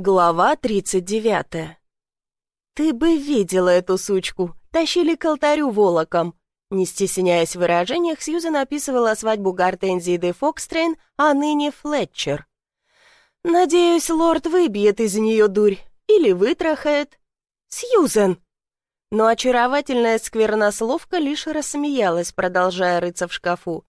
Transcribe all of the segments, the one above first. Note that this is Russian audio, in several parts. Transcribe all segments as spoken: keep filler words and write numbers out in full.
Глава тридцать девятая. «Ты бы видела эту сучку! Тащили к алтарю волоком!» Не стесняясь в выражениях, Сьюзен описывала свадьбу Гортензии де Фокстрейн, а ныне Флетчер. «Надеюсь, лорд выбьет из нее дурь или вытрахает». «Сьюзен!» Но очаровательная сквернословка лишь рассмеялась, продолжая рыться в шкафу.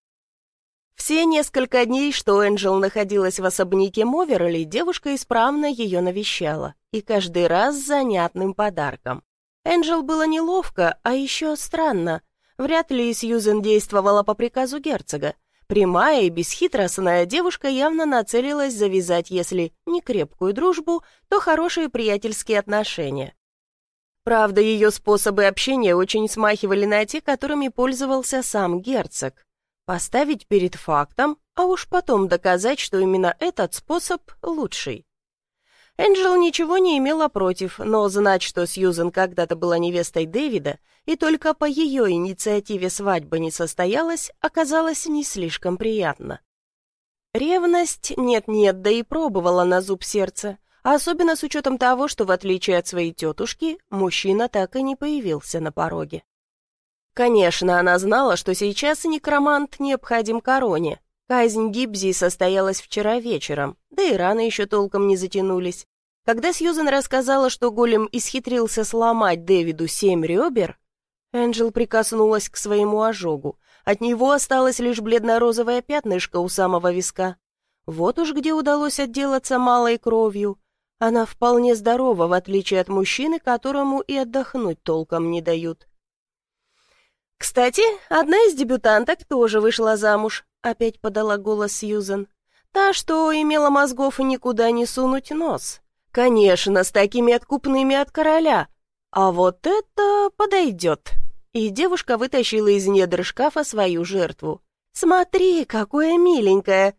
Все несколько дней, что Энджел находилась в особняке Моверли, девушка исправно ее навещала, и каждый раз с занятным подарком. Энджел было неловко, а еще странно. Вряд ли Сьюзен действовала по приказу герцога. Прямая и бесхитростная девушка явно нацелилась завязать, если не крепкую дружбу, то хорошие приятельские отношения. Правда, ее способы общения очень смахивали на те, которыми пользовался сам герцог. Поставить перед фактом, а уж потом доказать, что именно этот способ лучший. Энджел ничего не имела против, но знать, что Сьюзен когда-то была невестой Дэвида, и только по ее инициативе свадьба не состоялась, оказалось не слишком приятно. Ревность нет-нет, да и пробовала на зуб сердца, особенно с учетом того, что, в отличие от своей тетушки, мужчина так и не появился на пороге. Конечно, она знала, что сейчас некромант необходим короне. Казнь Гибзи состоялась вчера вечером, да и раны еще толком не затянулись. Когда Сьюзен рассказала, что голем исхитрился сломать Дэвиду семь ребер, Энджел прикоснулась к своему ожогу. От него осталось лишь бледно-розовое пятнышко у самого виска. Вот уж где удалось отделаться малой кровью. Она вполне здорова, в отличие от мужчины, которому и отдохнуть толком не дают. «Кстати, одна из дебютанток тоже вышла замуж», — опять подала голос Сьюзен. «Та, что имела мозгов никуда не сунуть нос. Конечно, с такими откупными от короля. А вот это подойдет». И девушка вытащила из недр шкафа свою жертву. «Смотри, какое миленькое!»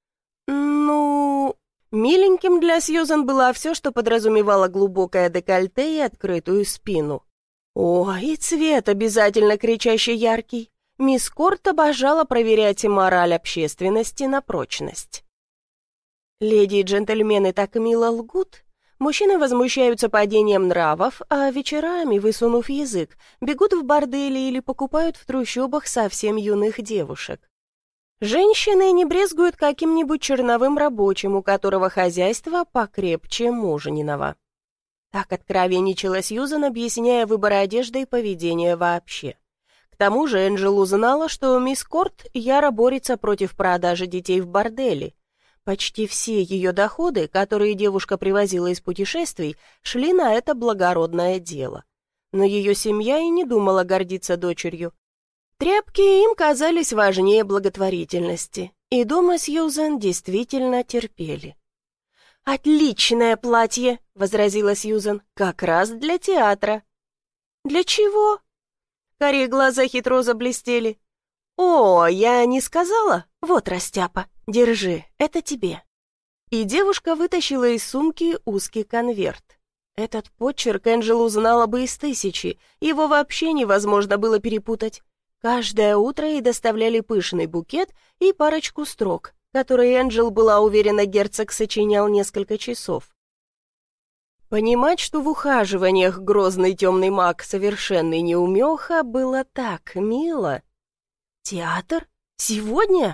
«Ну...» Миленьким для Сьюзен было все, что подразумевало глубокое декольте и открытую спину. О, и цвет обязательно кричаще яркий. Мисс Корт обожала проверять мораль общественности на прочность. Леди и джентльмены так мило лгут. Мужчины возмущаются падением нравов, а вечерами, высунув язык, бегут в бордели или покупают в трущобах совсем юных девушек. Женщины не брезгуют каким-нибудь черновым рабочим, у которого хозяйство покрепче мужниного. Так откровенничала Сьюзен, объясняя выбор одежды и поведение вообще. К тому же Энджел узнала, что мисс Корт яро борется против продажи детей в борделе. Почти все ее доходы, которые девушка привозила из путешествий, шли на это благородное дело. Но ее семья и не думала гордиться дочерью. Тряпки им казались важнее благотворительности, и дома Сьюзен действительно терпели. «Отличное платье!» — возразила Сьюзен. «Как раз для театра». «Для чего?» Карие глаза хитро заблестели. «О, я не сказала? Вот, растяпа, держи, это тебе». И девушка вытащила из сумки узкий конверт. Этот почерк Энджел узнала бы из тысячи, его вообще невозможно было перепутать. Каждое утро ей доставляли пышный букет и парочку строк, которые Энджел была уверена, герцог сочинял несколько часов. Понимать, что в ухаживаниях грозный темный маг совершенный неумеха, было так мило. Театр? Сегодня?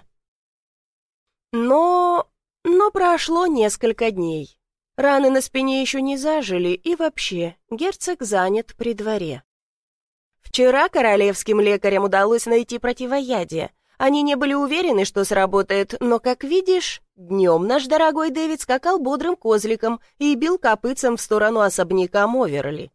Но... но прошло несколько дней. Раны на спине еще не зажили, и вообще, герцог занят при дворе. Вчера королевским лекарям удалось найти противоядие. Они не были уверены, что сработает, но, как видишь, днем наш дорогой Дэвид скакал бодрым козликом и бил копытцем в сторону особняка Моверли.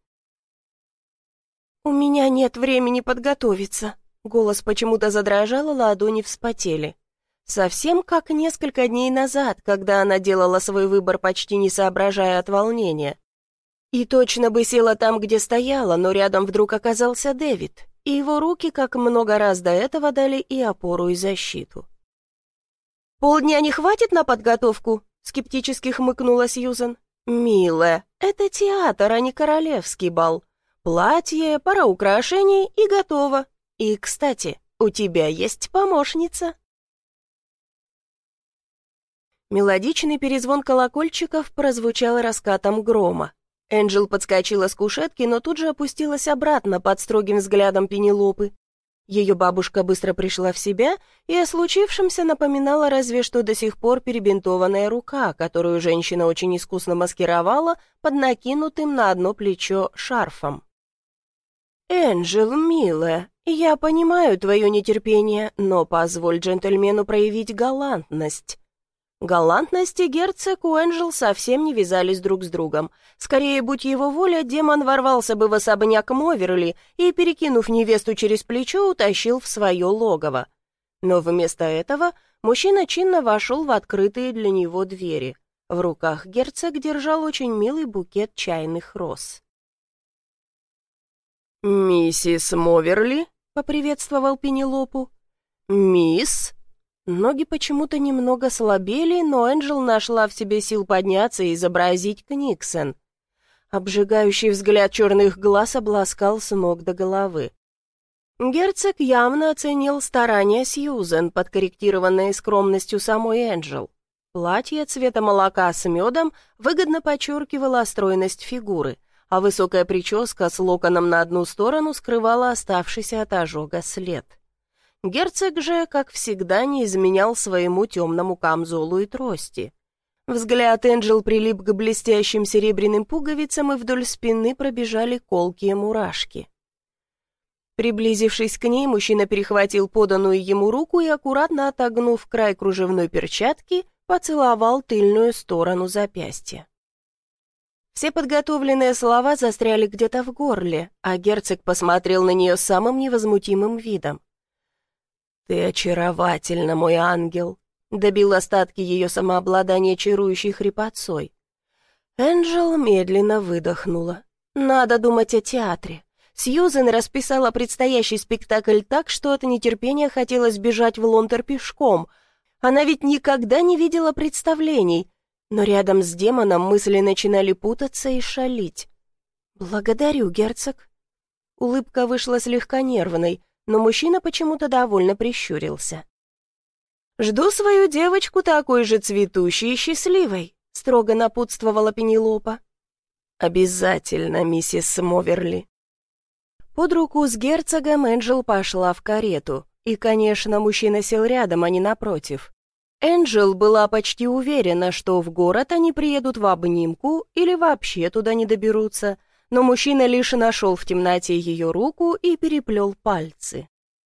«У меня нет времени подготовиться», — голос почему-то задрожал, ладони вспотели. Совсем как несколько дней назад, когда она делала свой выбор, почти не соображая от волнения. И точно бы села там, где стояла, но рядом вдруг оказался Дэвид, и его руки, как много раз до этого, дали и опору, и защиту. «Полдня не хватит на подготовку?» — скептически хмыкнула Сьюзен. «Милая, это театр, а не королевский бал. Платье, пара украшений и готово. И, кстати, у тебя есть помощница». Мелодичный перезвон колокольчиков прозвучал раскатом грома. Энджел подскочила с кушетки, но тут же опустилась обратно под строгим взглядом Пенелопы. Ее бабушка быстро пришла в себя и о случившемся напоминала разве что до сих пор перебинтованная рука, которую женщина очень искусно маскировала под накинутым на одно плечо шарфом. «Энджел, милая, я понимаю твое нетерпение, но позволь джентльмену проявить галантность». Галантность и герцог у Энджел совсем не вязались друг с другом. Скорее, будь его воля, демон ворвался бы в особняк Моверли и, перекинув невесту через плечо, утащил в свое логово. Но вместо этого мужчина чинно вошел в открытые для него двери. В руках герцог держал очень милый букет чайных роз. «Миссис Моверли», — поприветствовал Пенелопу. «Мисс?» Ноги почему-то немного слабели, но Энджел нашла в себе сил подняться и изобразить Книксон. Обжигающий взгляд черных глаз обласкал с ног до головы. Герцог явно оценил старания Сьюзен, подкорректированные скромностью самой Энджел. Платье цвета молока с медом выгодно подчеркивало стройность фигуры, а высокая прическа с локоном на одну сторону скрывала оставшийся от ожога след. Герцог же, как всегда, не изменял своему темному камзолу и трости. Взгляд Энджел прилип к блестящим серебряным пуговицам, и вдоль спины пробежали колкие мурашки. Приблизившись к ней, мужчина перехватил поданную ему руку и, аккуратно отогнув край кружевной перчатки, поцеловал тыльную сторону запястья. Все подготовленные слова застряли где-то в горле, а герцог посмотрел на нее самым невозмутимым видом. «Ты очаровательна, мой ангел», — добил остатки ее самообладания чарующей хрипотцой. Энджел медленно выдохнула. «Надо думать о театре». Сьюзен расписала предстоящий спектакль так, что от нетерпения хотелось бежать в Лонтер пешком. Она ведь никогда не видела представлений, но рядом с демоном мысли начинали путаться и шалить. «Благодарю, герцог». Улыбка вышла слегка нервной, но мужчина почему-то довольно прищурился. «Жду свою девочку такой же цветущей и счастливой», — строго напутствовала Пенелопа. «Обязательно, миссис Моверли». Под руку с герцогом Энджел пошла в карету, и, конечно, мужчина сел рядом, а не напротив. Энджел была почти уверена, что в город они приедут в обнимку или вообще туда не доберутся, но мужчина лишь нашел в темноте ее руку и переплел пальцы.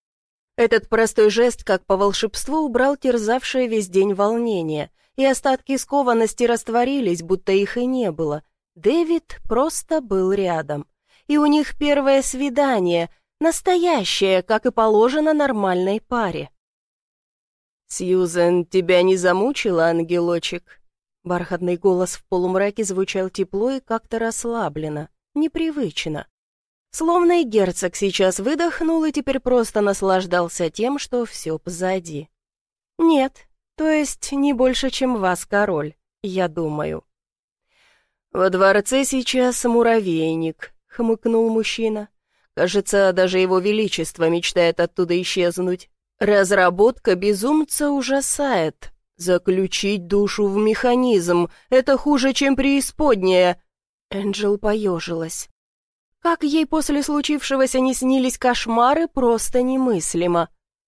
Этот простой жест, как по волшебству, убрал терзавшее весь день волнение, и остатки скованности растворились, будто их и не было. Дэвид просто был рядом. И у них первое свидание, настоящее, как и положено нормальной паре. «Сьюзен, тебя не замучила, ангелочек?» Бархатный голос в полумраке звучал тепло и как-то расслабленно. Непривычно. Словно и герцог сейчас выдохнул и теперь просто наслаждался тем, что все позади. «Нет, то есть не больше, чем вас, король, я думаю». «Во дворце сейчас муравейник», — хмыкнул мужчина. «Кажется, даже его величество мечтает оттуда исчезнуть. Разработка безумца ужасает. Заключить душу в механизм — это хуже, чем преисподняя». Энджел поежилась. Как ей после случившегося не снились кошмары, просто немыслимо.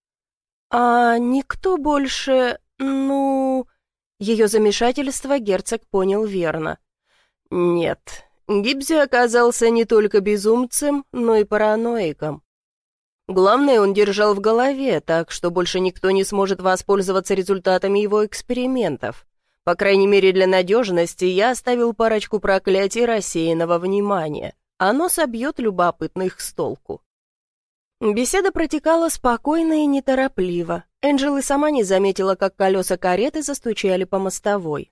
«А никто больше... ну...» Ее замешательство герцог понял верно. «Нет, Гибзи оказался не только безумцем, но и параноиком. Главное, он держал в голове, так что больше никто не сможет воспользоваться результатами его экспериментов. По крайней мере, для надежности я оставил парочку проклятий рассеянного внимания. Оно собьет любопытных с толку». Беседа протекала спокойно и неторопливо. Энджел и сама не заметила, как колеса кареты застучали по мостовой.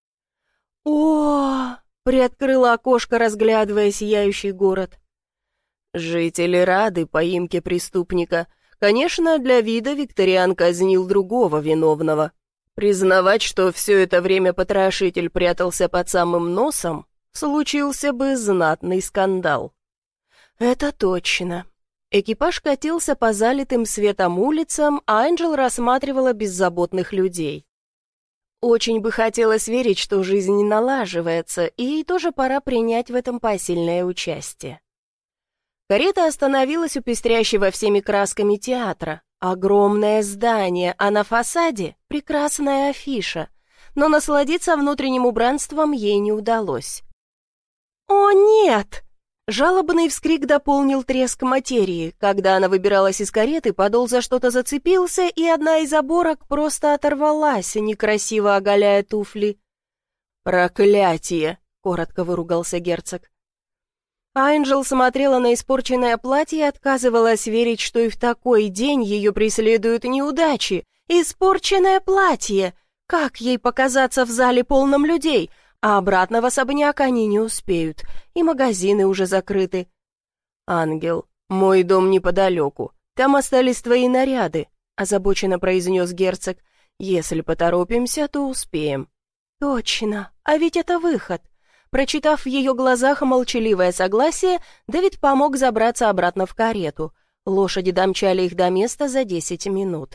«О!» — приоткрыла окошко, разглядывая сияющий город. «Жители рады поимке преступника. Конечно, для вида Викториан казнил другого виновного. Признавать, что все это время потрошитель прятался под самым носом, случился бы знатный скандал». «Это точно». Экипаж катился по залитым светом улицам, а Энджел рассматривала беззаботных людей. Очень бы хотелось верить, что жизнь не налаживается, и ей тоже пора принять в этом посильное участие. Карета остановилась у пестрящего всеми красками театра. Огромное здание, а на фасаде прекрасная афиша. Но насладиться внутренним убранством ей не удалось. «О, нет!» Жалобный вскрик дополнил треск материи. Когда она выбиралась из кареты, подол за что-то зацепился, и одна из оборок просто оторвалась, некрасиво оголяя туфли. «Проклятие!» — коротко выругался герцог. Анджел смотрела на испорченное платье и отказывалась верить, что и в такой день ее преследуют неудачи. Испорченное платье! Как ей показаться в зале полном людей? А обратно в особняк они не успеют, и магазины уже закрыты. «Ангел, мой дом неподалеку, там остались твои наряды», — озабоченно произнес герцог. «Если поторопимся, то успеем». «Точно, а ведь это выход». Прочитав в ее глазах молчаливое согласие, Дэвид помог забраться обратно в карету. Лошади домчали их до места за десять минут.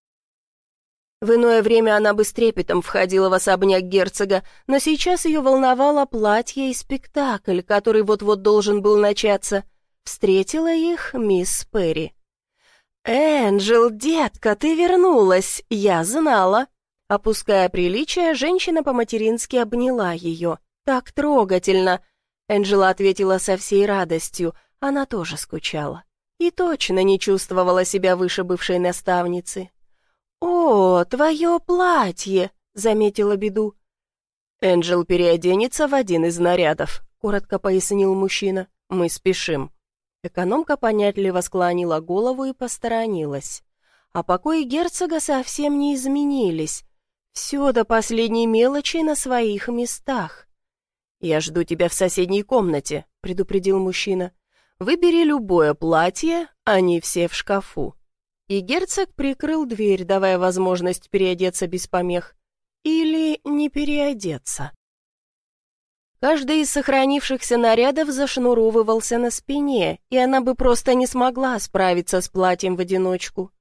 В иное время она бы с трепетом входила в особняк герцога, но сейчас ее волновало платье и спектакль, который вот-вот должен был начаться. Встретила их мисс Перри. «Энджел, детка, ты вернулась, я знала». Опуская приличие, женщина по-матерински обняла ее. «Так трогательно!» Энджела ответила со всей радостью, она тоже скучала. И точно не чувствовала себя выше бывшей наставницы. «О, твое платье!» — заметила беду. «Энджел переоденется в один из нарядов», — коротко пояснил мужчина. «Мы спешим». Экономка понятливо склонила голову и посторонилась. А покои герцога совсем не изменились. Все до последней мелочи на своих местах. «Я жду тебя в соседней комнате», — предупредил мужчина. «Выбери любое платье, они все в шкафу». И герцог прикрыл дверь, давая возможность переодеться без помех. Или не переодеться. Каждый из сохранившихся нарядов зашнуровывался на спине, и она бы просто не смогла справиться с платьем в одиночку.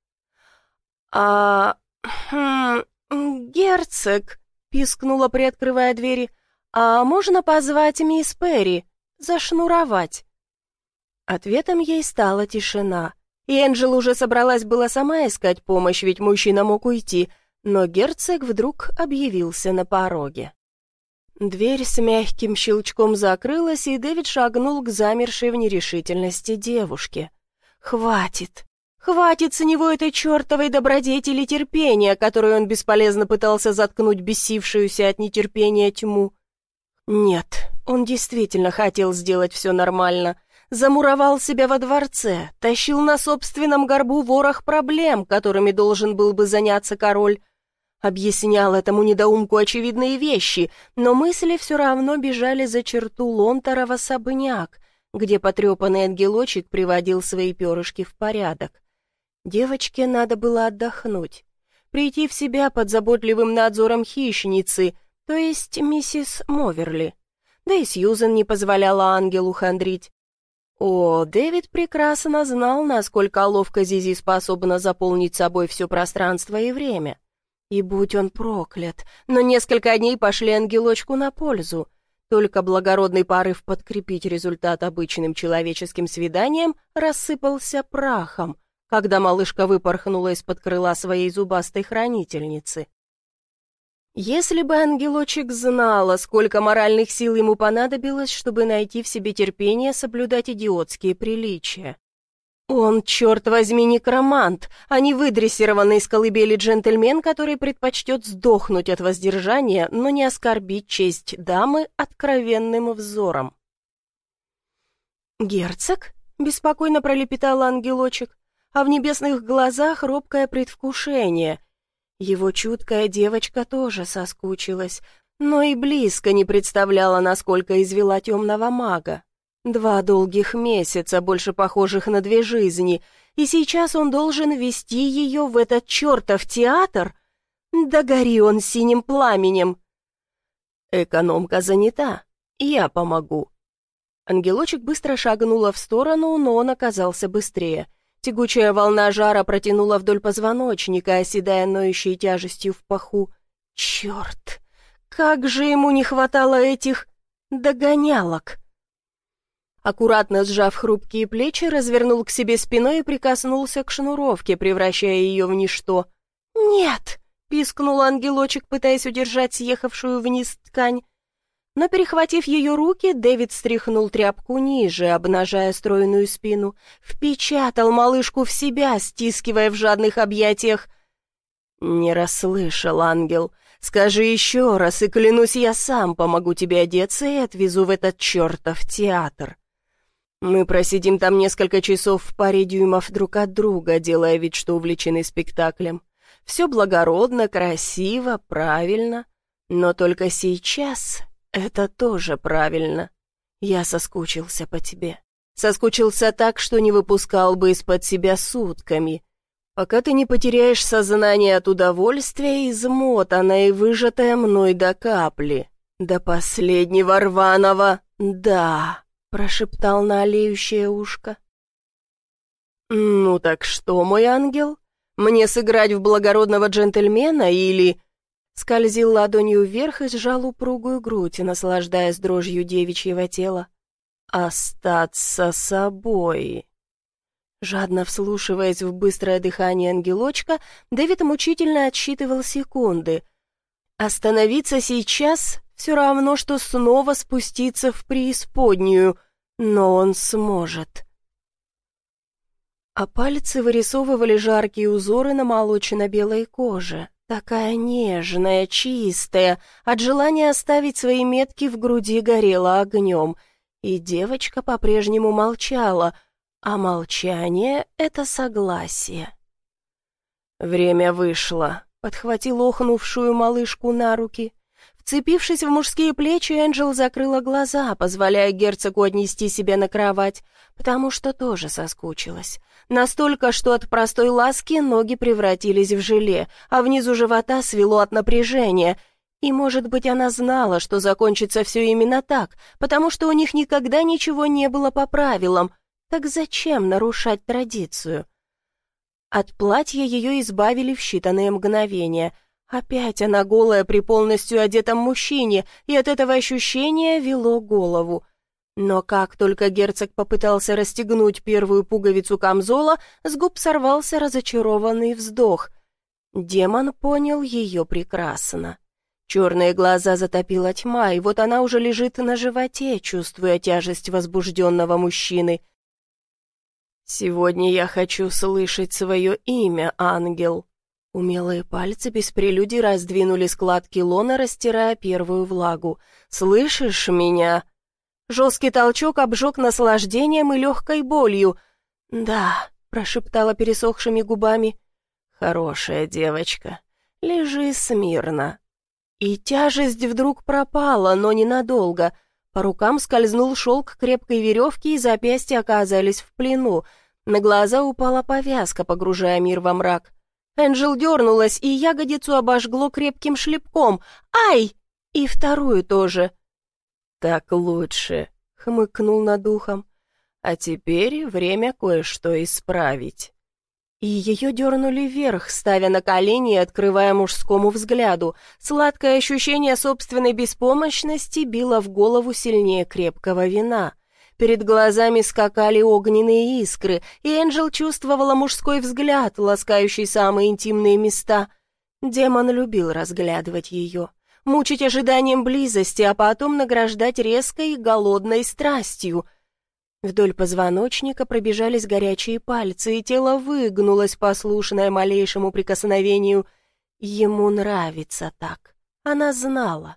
«А... хм... герцог», — пискнула, приоткрывая двери, «а можно позвать мисс Перри? Зашнуровать?» Ответом ей стала тишина. И Энджел уже собралась была сама искать помощь, ведь мужчина мог уйти, но герцог вдруг объявился на пороге. Дверь с мягким щелчком закрылась, и Дэвид шагнул к замершей в нерешительности девушке. «Хватит! Хватит с него этой чертовой добродетели терпения, которой он бесполезно пытался заткнуть бесившуюся от нетерпения тьму!» Нет, он действительно хотел сделать все нормально. Замуровал себя во дворце, тащил на собственном горбу ворох проблем, которыми должен был бы заняться король. Объяснял этому недоумку очевидные вещи, но мысли все равно бежали за черту Лонтера в особняк, где потрепанный ангелочек приводил свои перышки в порядок. Девочке надо было отдохнуть, прийти в себя под заботливым надзором хищницы, то есть миссис Моверли. Да и Сьюзен не позволяла ангелу хандрить. О, Дэвид прекрасно знал, насколько ловко Зизи способна заполнить собой все пространство и время. И будь он проклят, но несколько дней пошли ангелочку на пользу. Только благородный порыв подкрепить результат обычным человеческим свиданием рассыпался прахом, когда малышка выпорхнула из-под крыла своей зубастой хранительницы. Если бы ангелочек знала, сколько моральных сил ему понадобилось, чтобы найти в себе терпение соблюдать идиотские приличия. Он, черт возьми, некромант, а не выдрессированный из колыбели джентльмен, который предпочтет сдохнуть от воздержания, но не оскорбить честь дамы откровенным взором. «Герцог?» — беспокойно пролепетал ангелочек, а в небесных глазах робкое предвкушение. Его чуткая девочка тоже соскучилась, но и близко не представляла, насколько извела темного мага. Два долгих месяца, больше похожих на две жизни, и сейчас он должен вести ее в этот чертов театр? Да гори он синим пламенем! «Экономка занята, я помогу». Ангелочек быстро шагнула в сторону, но он оказался быстрее. Тягучая волна жара протянула вдоль позвоночника, оседая ноющей тяжестью в паху. Черт, как же ему не хватало этих догонялок. Аккуратно сжав хрупкие плечи, развернул к себе спиной и прикоснулся к шнуровке, превращая ее в ничто. «Нет!» — пискнул ангелочек, пытаясь удержать съехавшую вниз ткань. Но, перехватив ее руки, Дэвид стряхнул тряпку ниже, обнажая стройную спину, впечатал малышку в себя, стискивая в жадных объятиях. «Не расслышал, ангел. Скажи еще раз, и, клянусь, я сам помогу тебе одеться и отвезу в этот чертов театр. Мы просидим там несколько часов в паре дюймов друг от друга, делая вид, что увлечены спектаклем. Все благородно, красиво, правильно. Но только сейчас это тоже правильно. Я соскучился по тебе. Соскучился так, что не выпускал бы из-под себя сутками. Пока ты не потеряешь сознание от удовольствия, измотанное и выжатое мной до капли. До последнего рваного «да», — прошептал на олеющее ушко. «Ну так что, мой ангел, мне сыграть в благородного джентльмена или...» Скользил ладонью вверх и сжал упругую грудь, наслаждаясь дрожью девичьего тела. «Остаться собой». Жадно вслушиваясь в быстрое дыхание ангелочка, Дэвид мучительно отсчитывал секунды. Остановиться сейчас все равно, что снова спуститься в преисподнюю, но он сможет. А пальцы вырисовывали жаркие узоры на молочно-белой коже, такая нежная, чистая, от желания оставить свои метки в груди горела огнем, и девочка по-прежнему молчала, а молчание — это согласие. «Время вышло», — подхватил охнувшую малышку на руки. Вцепившись в мужские плечи, Энджел закрыла глаза, позволяя герцогу отнести себя на кровать, потому что тоже соскучилась. Настолько, что от простой ласки ноги превратились в желе, а внизу живота свело от напряжения. И, может быть, она знала, что закончится все именно так, потому что у них никогда ничего не было по правилам. Так зачем нарушать традицию? От платья ее избавили в считанные мгновения. Опять она голая при полностью одетом мужчине, и от этого ощущения вело голову. Но как только герцог попытался расстегнуть первую пуговицу камзола, с губ сорвался разочарованный вздох. Демон понял ее прекрасно. Черные глаза затопила тьма, и вот она уже лежит на животе, чувствуя тяжесть возбужденного мужчины. «Сегодня я хочу слышать свое имя, ангел». Умелые пальцы без прелюдий раздвинули складки лона, растирая первую влагу. «Слышишь меня?» Жесткий толчок обжег наслаждением и легкой болью. «Да», — прошептала пересохшими губами. «Хорошая девочка, лежи смирно». И тяжесть вдруг пропала, но ненадолго. По рукам скользнул шелк крепкой веревки, и запястья оказались в плену. На глаза упала повязка, погружая мир во мрак. Энджел дернулась, и ягодицу обожгло крепким шлепком. «Ай!» И вторую тоже. «Так лучше», — хмыкнул над ухом. «А теперь время кое-что исправить». И ее дернули вверх, ставя на колени и открывая мужскому взгляду. Сладкое ощущение собственной беспомощности било в голову сильнее крепкого вина. Перед глазами скакали огненные искры, и Энджел чувствовала мужской взгляд, ласкающий самые интимные места. Демон любил разглядывать ее, мучить ожиданием близости, а потом награждать резкой и голодной страстью. Вдоль позвоночника пробежались горячие пальцы, и тело выгнулось, послушное малейшему прикосновению. Ему нравится так. Она знала.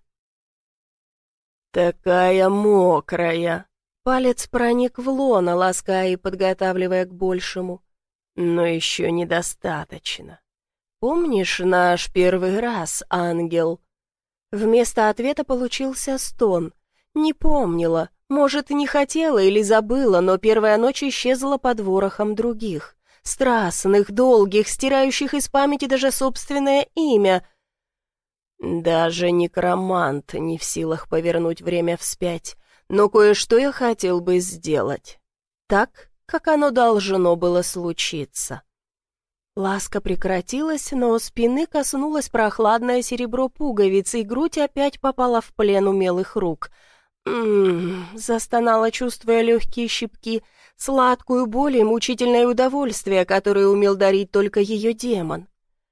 «Такая мокрая!» Палец проник в лоно, лаская и подготавливая к большему. «Но еще недостаточно. Помнишь наш первый раз, ангел?» Вместо ответа получился стон. Не помнила. Может, не хотела или забыла, но первая ночь исчезла под ворохом других. Страстных, долгих, стирающих из памяти даже собственное имя. Даже некромант не в силах повернуть время вспять. Но кое-что я хотел бы сделать. Так, как оно должно было случиться. Ласка прекратилась, но спины коснулось прохладное серебро пуговицы, и грудь опять попала в плен умелых рук. «М-м-м», застонала, чувствуя легкие щипки, сладкую боль и мучительное удовольствие, которое умел дарить только ее демон.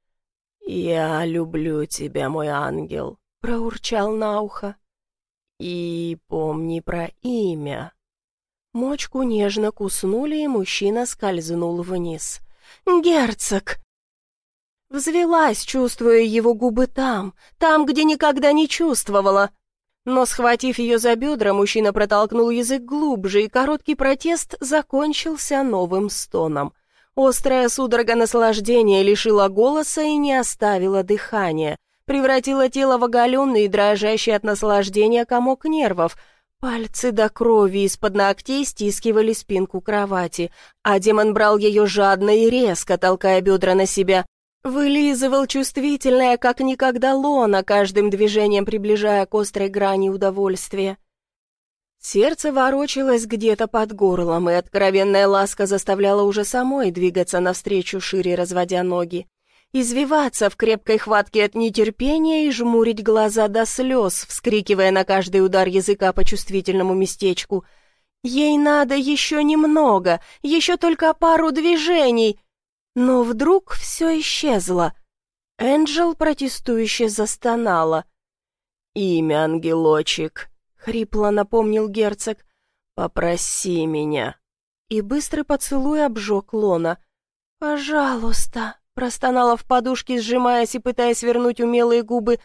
«Я люблю тебя, мой ангел», — проурчал на ухо. «И помни про имя». Мочку нежно куснули, и мужчина скользнул вниз. «Герцог!» Взвелась, чувствуя его губы там, там, где никогда не чувствовала. Но, схватив ее за бедра, мужчина протолкнул язык глубже, и короткий протест закончился новым стоном. Острая судорога наслаждения лишила голоса и не оставила дыхания, превратила тело в оголенный и дрожащий от наслаждения комок нервов. Пальцы до крови из-под ногтей стискивали спинку кровати, а демон брал ее жадно и резко, толкая бедра на себя. Вылизывал чувствительное, как никогда, лоно, каждым движением приближая к острой грани удовольствия. Сердце ворочалось где-то под горлом, и откровенная ласка заставляла уже самой двигаться навстречу, шире разводя ноги. Извиваться в крепкой хватке от нетерпения и жмурить глаза до слез, вскрикивая на каждый удар языка по чувствительному местечку. Ей надо еще немного, еще только пару движений. Но вдруг все исчезло. Энджел протестующе застонала. «Имя, ангелочек», — хрипло напомнил герцог. «Попроси меня». И быстрый поцелуй обжег лона. «Пожалуйста», — простонала в подушке, сжимаясь и пытаясь вернуть умелые губы.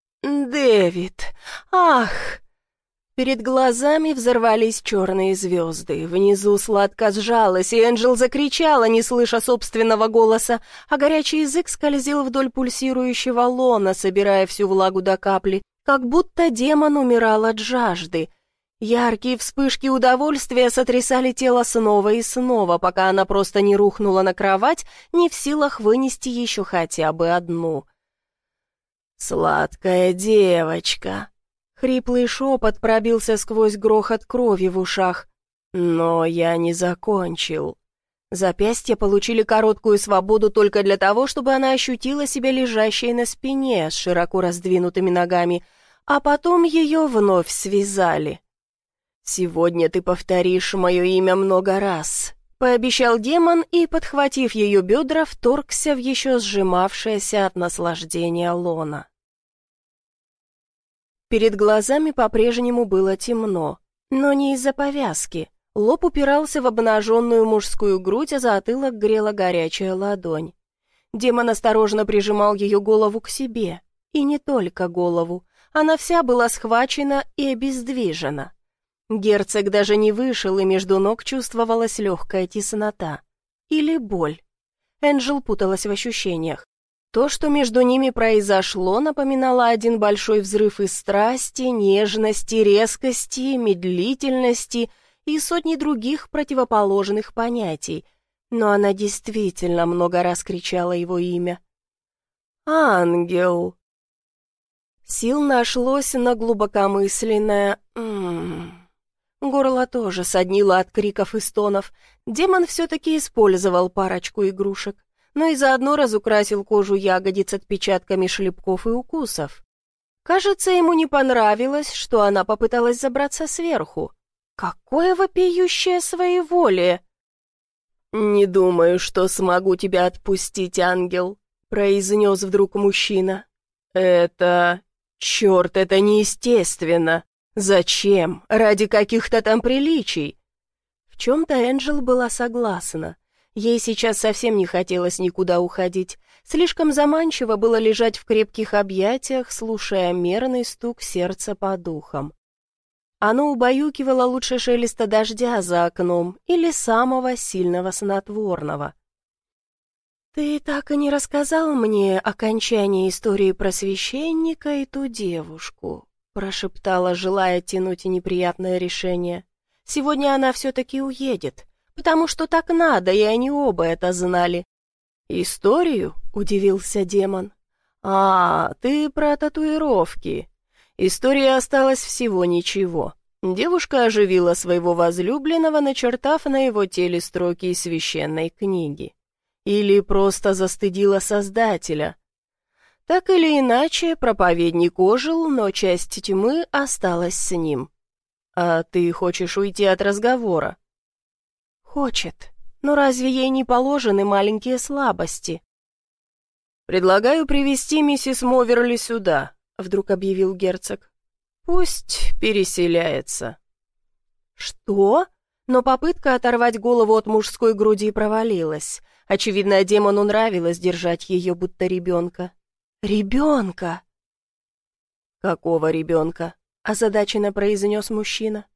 «Дэвид! Ах!» Перед глазами взорвались черные звезды. Внизу сладко сжалось, и Энджел закричала, не слыша собственного голоса, а горячий язык скользил вдоль пульсирующего лона, собирая всю влагу до капли, как будто демон умирал от жажды. Яркие вспышки удовольствия сотрясали тело снова и снова, пока она просто не рухнула на кровать, не в силах вынести еще хотя бы одну. «Сладкая девочка!» Хриплый шепот пробился сквозь грохот крови в ушах. «Но я не закончил». Запястья получили короткую свободу только для того, чтобы она ощутила себя лежащей на спине с широко раздвинутыми ногами, а потом ее вновь связали. «Сегодня ты повторишь мое имя много раз», — пообещал демон и, подхватив ее бедра, вторгся в еще сжимавшееся от наслаждения лоно. Перед глазами по-прежнему было темно, но не из-за повязки. Лоб упирался в обнаженную мужскую грудь, а затылок грела горячая ладонь. Демон осторожно прижимал ее голову к себе. И не только голову. Она вся была схвачена и обездвижена. Герцог даже не вышел, и между ног чувствовалась легкая теснота. Или боль. Энджел путалась в ощущениях. То, что между ними произошло, напоминало один большой взрыв из страсти, нежности, резкости, медлительности и сотни других противоположных понятий. Но она действительно много раз кричала его имя. «Ангел!» Сил нашлось на глубокомысленное «м-м-м». Горло тоже соднило от криков и стонов. Демон все-таки использовал парочку игрушек, но и заодно разукрасил кожу ягодиц отпечатками шлепков и укусов. Кажется, ему не понравилось, что она попыталась забраться сверху. Какое вопиющее своеволие! «Не думаю, что смогу тебя отпустить, ангел», — произнес вдруг мужчина. «Это... черт, это неестественно. Зачем? Ради каких-то там приличий?» В чем-то Энджел была согласна. Ей сейчас совсем не хотелось никуда уходить. Слишком заманчиво было лежать в крепких объятиях, слушая мерный стук сердца по духам. Оно убаюкивало лучше шелеста дождя за окном или самого сильного снотворного. «Ты так и не рассказал мне окончание истории про священника и ту девушку», прошептала, желая тянуть неприятное решение. «Сегодня она все-таки уедет. Потому что так надо, и они оба это знали». «Историю?» — удивился демон. «А, ты про татуировки. Истории осталось всего ничего. Девушка оживила своего возлюбленного, начертав на его теле строки из священной книги. Или просто застыдила Создателя? Так или иначе, проповедник ожил, но часть тьмы осталась с ним. А ты хочешь уйти от разговора? Хочет. Но разве ей не положены маленькие слабости? «Предлагаю привести миссис Моверли сюда», — вдруг объявил герцог. «Пусть переселяется». «Что?» Но попытка оторвать голову от мужской груди провалилась. Очевидно, демону нравилось держать ее будто ребенка. «Ребенка!» «Какого ребенка?» — озадаченно произнес мужчина.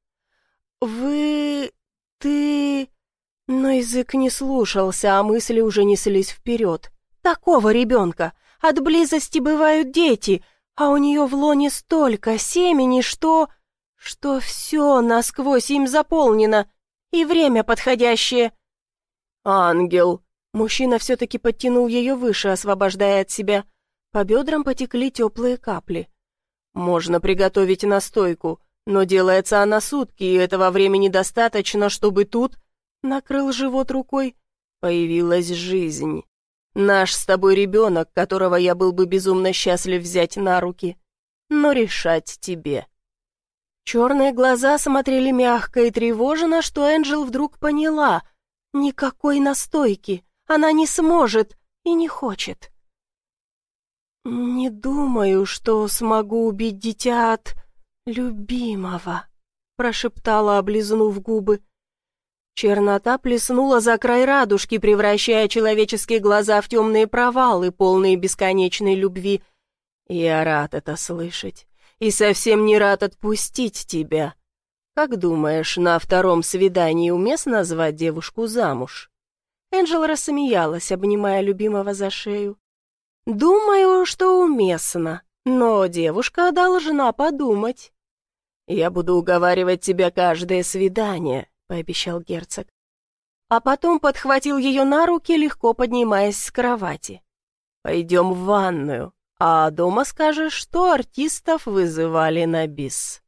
«Вы... ты...» Но язык не слушался, а мысли уже неслись вперед. «Такого ребенка! От близости бывают дети, а у нее в лоне столько семени, что... что все насквозь им заполнено, и время подходящее». «Ангел!» Мужчина все-таки подтянул ее выше, освобождая от себя. По бедрам потекли теплые капли. «Можно приготовить настойку, но делается она сутки, и этого времени достаточно, чтобы тут...» Накрыл живот рукой. «Появилась жизнь. Наш с тобой ребенок, которого я был бы безумно счастлив взять на руки. Но решать тебе». Черные глаза смотрели мягко и тревожно, что Энджел вдруг поняла. Никакой настойки. Она не сможет и не хочет. «Не думаю, что смогу убить дитя от любимого», — прошептала, облизнув губы. Чернота плеснула за край радужки, превращая человеческие глаза в темные провалы, полные бесконечной любви. «Я рад это слышать и совсем не рад отпустить тебя. Как думаешь, на втором свидании уместно звать девушку замуж?» Энджел рассмеялась, обнимая любимого за шею. «Думаю, что уместно, но девушка должна подумать». «Я буду уговаривать тебя каждое свидание», — пообещал герцог. А потом подхватил ее на руки, легко поднимаясь с кровати. «Пойдем в ванную, а дома скажешь, что артистов вызывали на бис».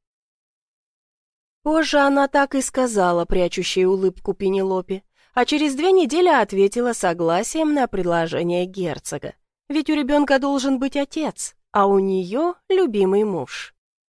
Позже она так и сказала, прячущей улыбку Пенелопе, а через две недели ответила согласием на предложение герцога. Ведь у ребенка должен быть отец, а у нее любимый муж.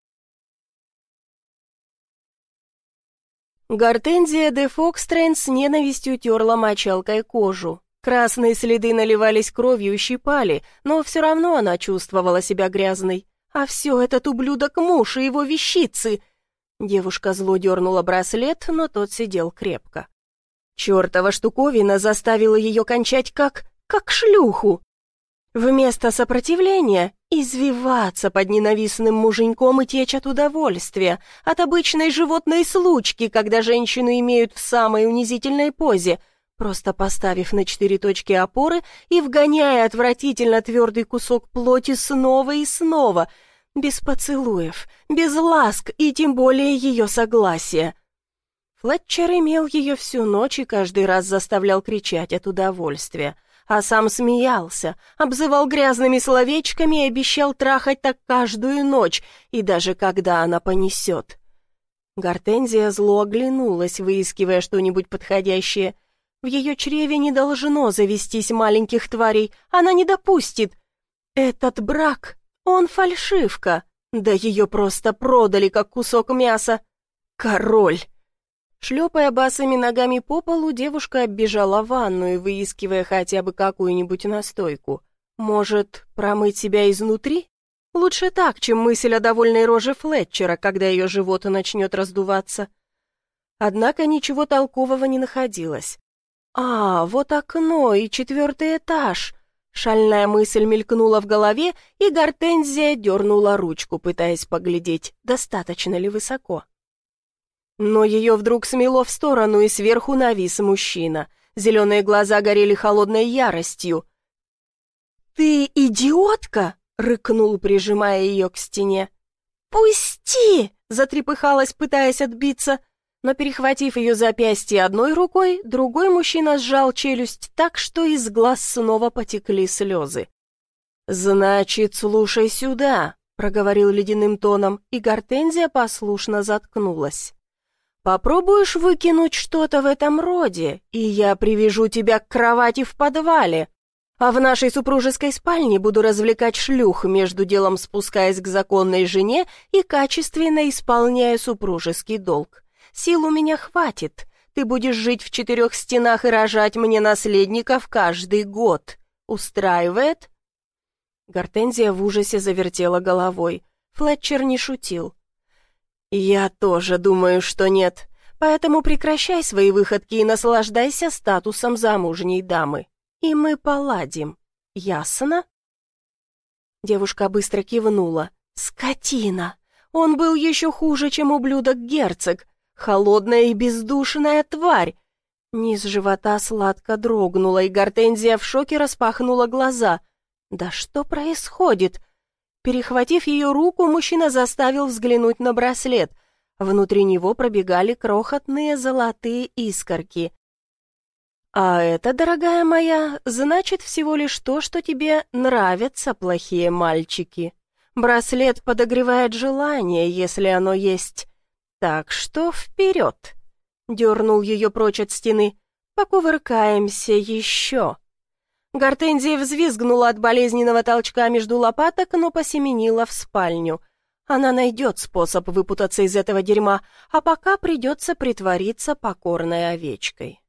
Гортензия де Фокстрейн с ненавистью терла мочалкой кожу. Красные следы наливались кровью и щипали, но все равно она чувствовала себя грязной. А все этот ублюдок муж и его вещицы. Девушка зло дернула браслет, но тот сидел крепко. Чертова штуковина заставила ее кончать как... как шлюху. Вместо сопротивления извиваться под ненавистным муженьком и течь от удовольствия, от обычной животной случки, когда женщину имеют в самой унизительной позе, просто поставив на четыре точки опоры и вгоняя отвратительно твердый кусок плоти снова и снова, без поцелуев, без ласк и тем более ее согласия. Флетчер имел ее всю ночь и каждый раз заставлял кричать от удовольствия, а сам смеялся, обзывал грязными словечками и обещал трахать так каждую ночь, и даже когда она понесет. Гортензия зло оглянулась, выискивая что-нибудь подходящее. В ее чреве не должно завестись маленьких тварей, она не допустит. Этот брак, он фальшивка, да ее просто продали, как кусок мяса. Король! Шлепая босыми ногами по полу, девушка оббежала ванную, выискивая хотя бы какую-нибудь настойку. Может, промыть себя изнутри? Лучше так, чем мысль о довольной роже Флетчера, когда ее живот начнет раздуваться. Однако ничего толкового не находилось. «А, вот окно и четвертый этаж!» Шальная мысль мелькнула в голове, и Гортензия дернула ручку, пытаясь поглядеть, достаточно ли высоко. Но ее вдруг смело в сторону, и сверху навис мужчина. Зеленые глаза горели холодной яростью. «Ты идиотка!» — рыкнул, прижимая ее к стене. «Пусти!» — затрепыхалась, пытаясь отбиться. Но, перехватив ее запястье одной рукой, другой мужчина сжал челюсть так, что из глаз снова потекли слезы. «Значит, слушай сюда!» — проговорил ледяным тоном, и Гортензия послушно заткнулась. Попробуешь выкинуть что-то в этом роде, и я привяжу тебя к кровати в подвале, а в нашей супружеской спальне буду развлекать шлюх, между делом спускаясь к законной жене и качественно исполняя супружеский долг. Сил у меня хватит. Ты будешь жить в четырех стенах и рожать мне наследников каждый год. Устраивает?» Гортензия в ужасе завертела головой. Флетчер не шутил. «Я тоже думаю, что нет. Поэтому прекращай свои выходки и наслаждайся статусом замужней дамы. И мы поладим. Ясно?» Девушка быстро кивнула. «Скотина! Он был еще хуже, чем ублюдок-герцог. Холодная и бездушная тварь!» Низ живота сладко дрогнула, и Гортензия в шоке распахнула глаза. «Да что происходит?» Перехватив ее руку, мужчина заставил взглянуть на браслет. Внутри него пробегали крохотные золотые искорки. «А это, дорогая моя, значит всего лишь то, что тебе нравятся плохие мальчики. Браслет подогревает желание, если оно есть. Так что вперед!» Дернул ее прочь от стены. «Покувыркаемся еще!» Гортензия взвизгнула от болезненного толчка между лопаток, но посеменила в спальню. Она найдет способ выпутаться из этого дерьма, а пока придется притвориться покорной овечкой.